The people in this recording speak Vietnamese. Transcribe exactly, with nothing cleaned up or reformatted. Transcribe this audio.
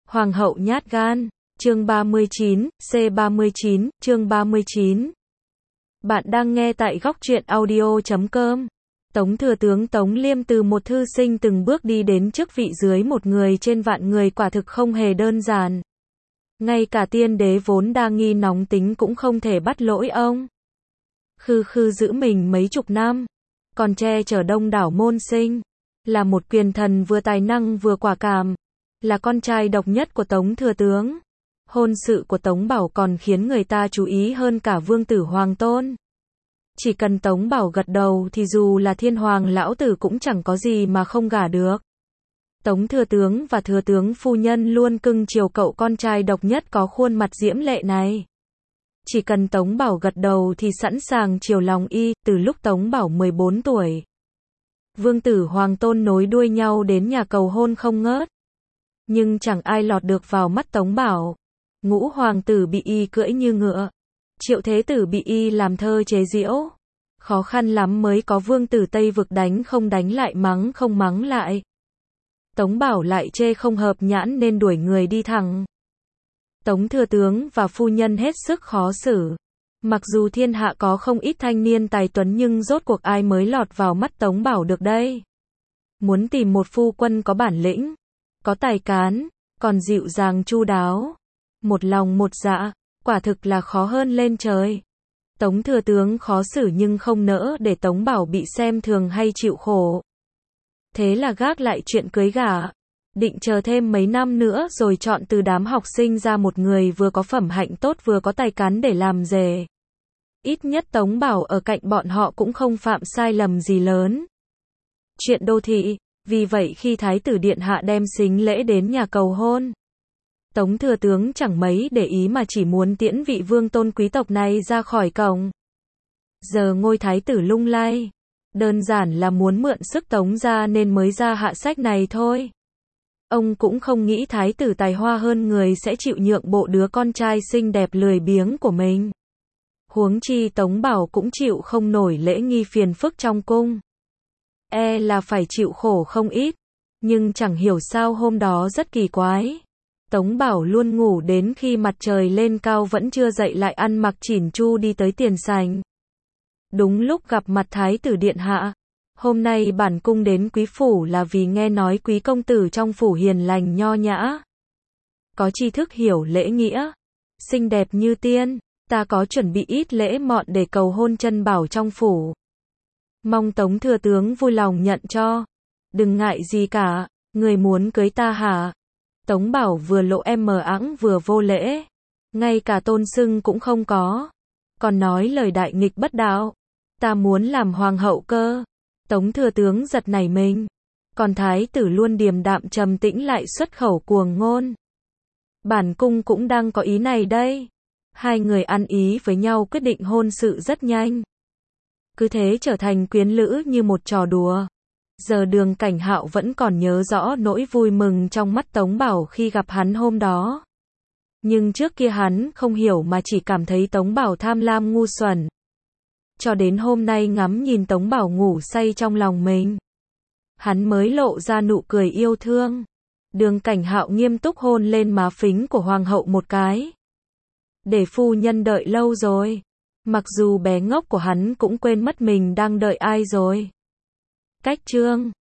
Hoàng hậu nhát gan, chương ba mươi chín, C ba mươi chín, chương ba mươi chín. Bạn đang nghe tại góc truyện audio chấm com. Tống thừa tướng Tống Liêm từ một thư sinh từng bước đi đến chức vị dưới một người trên vạn người quả thực không hề đơn giản. Ngay cả tiên đế vốn đa nghi nóng tính cũng không thể bắt lỗi ông. Khư khư giữ mình mấy chục năm, còn che chở đông đảo môn sinh, là một quyền thần vừa tài năng vừa quả cảm, là con trai độc nhất của Tống thừa tướng. Hôn sự của Tống Bảo còn khiến người ta chú ý hơn cả vương tử Hoàng Tôn. Chỉ cần Tống Bảo gật đầu thì dù là thiên hoàng lão tử cũng chẳng có gì mà không gả được. Tống thừa tướng và thừa tướng phu nhân luôn cưng chiều cậu con trai độc nhất có khuôn mặt diễm lệ này. Chỉ cần Tống Bảo gật đầu thì sẵn sàng chiều lòng y, từ lúc Tống Bảo mười bốn tuổi. Vương tử Hoàng Tôn nối đuôi nhau đến nhà cầu hôn không ngớt. Nhưng chẳng ai lọt được vào mắt Tống Bảo. Ngũ hoàng tử bị y cưỡi như ngựa. Triệu thế tử bị y làm thơ chế giễu. Khó khăn lắm mới có vương tử Tây Vực đánh không đánh lại mắng không mắng lại. Tống Bảo lại chê không hợp nhãn nên đuổi người đi thẳng. Tống thừa tướng và phu nhân hết sức khó xử. Mặc dù thiên hạ có không ít thanh niên tài tuấn nhưng rốt cuộc ai mới lọt vào mắt Tống Bảo được đây. Muốn tìm một phu quân có bản lĩnh, có tài cán, còn dịu dàng chu đáo, một lòng một dạ, quả thực là khó hơn lên trời. Tống thừa tướng khó xử nhưng không nỡ để Tống Bảo bị xem thường hay chịu khổ. Thế là gác lại chuyện cưới gả, định chờ thêm mấy năm nữa rồi chọn từ đám học sinh ra một người vừa có phẩm hạnh tốt vừa có tài cán để làm rể. Ít nhất Tống Bảo ở cạnh bọn họ cũng không phạm sai lầm gì lớn. Chuyện đô thị, vì vậy khi Thái tử Điện Hạ đem sính lễ đến nhà cầu hôn, Tống thừa tướng chẳng mấy để ý mà chỉ muốn tiễn vị vương tôn quý tộc này ra khỏi cổng. Giờ ngôi Thái tử lung lay, đơn giản là muốn mượn sức Tống ra nên mới ra hạ sách này thôi. Ông cũng không nghĩ Thái tử tài hoa hơn người sẽ chịu nhượng bộ đứa con trai xinh đẹp lười biếng của mình. Huống chi Tống Bảo cũng chịu không nổi lễ nghi phiền phức trong cung. E là phải chịu khổ không ít. Nhưng chẳng hiểu sao hôm đó rất kỳ quái. Tống Bảo luôn ngủ đến khi mặt trời lên cao vẫn chưa dậy lại ăn mặc chỉn chu đi tới tiền sảnh. Đúng lúc gặp mặt Thái tử Điện Hạ. Hôm nay bản cung đến quý phủ là vì nghe nói quý công tử trong phủ hiền lành nho nhã, có tri thức hiểu lễ nghĩa, xinh đẹp như tiên. Ta có chuẩn bị ít lễ mọn để cầu hôn chân Bảo trong phủ. Mong Tống thừa tướng vui lòng nhận cho. Đừng ngại gì cả, người muốn cưới ta hả? Tống Bảo vừa lộ em mờ ẵng vừa vô lễ. Ngay cả tôn xưng cũng không có. Còn nói lời đại nghịch bất đạo. Ta muốn làm hoàng hậu cơ. Tống thừa tướng giật nảy mình. Còn thái tử luôn điềm đạm trầm tĩnh lại xuất khẩu cuồng ngôn. Bản cung cũng đang có ý này đây. Hai người ăn ý với nhau quyết định hôn sự rất nhanh. Cứ thế trở thành quyến lữ như một trò đùa. Giờ Đường Cảnh Hạo vẫn còn nhớ rõ nỗi vui mừng trong mắt Tống Bảo khi gặp hắn hôm đó. Nhưng trước kia hắn không hiểu mà chỉ cảm thấy Tống Bảo tham lam ngu xuẩn. Cho đến hôm nay ngắm nhìn Tống Bảo ngủ say trong lòng mình, hắn mới lộ ra nụ cười yêu thương. Đường Cảnh Hạo nghiêm túc hôn lên má phính của hoàng hậu một cái. Để phu nhân đợi lâu rồi. Mặc dù bé ngốc của hắn cũng quên mất mình đang đợi ai rồi. Cách chương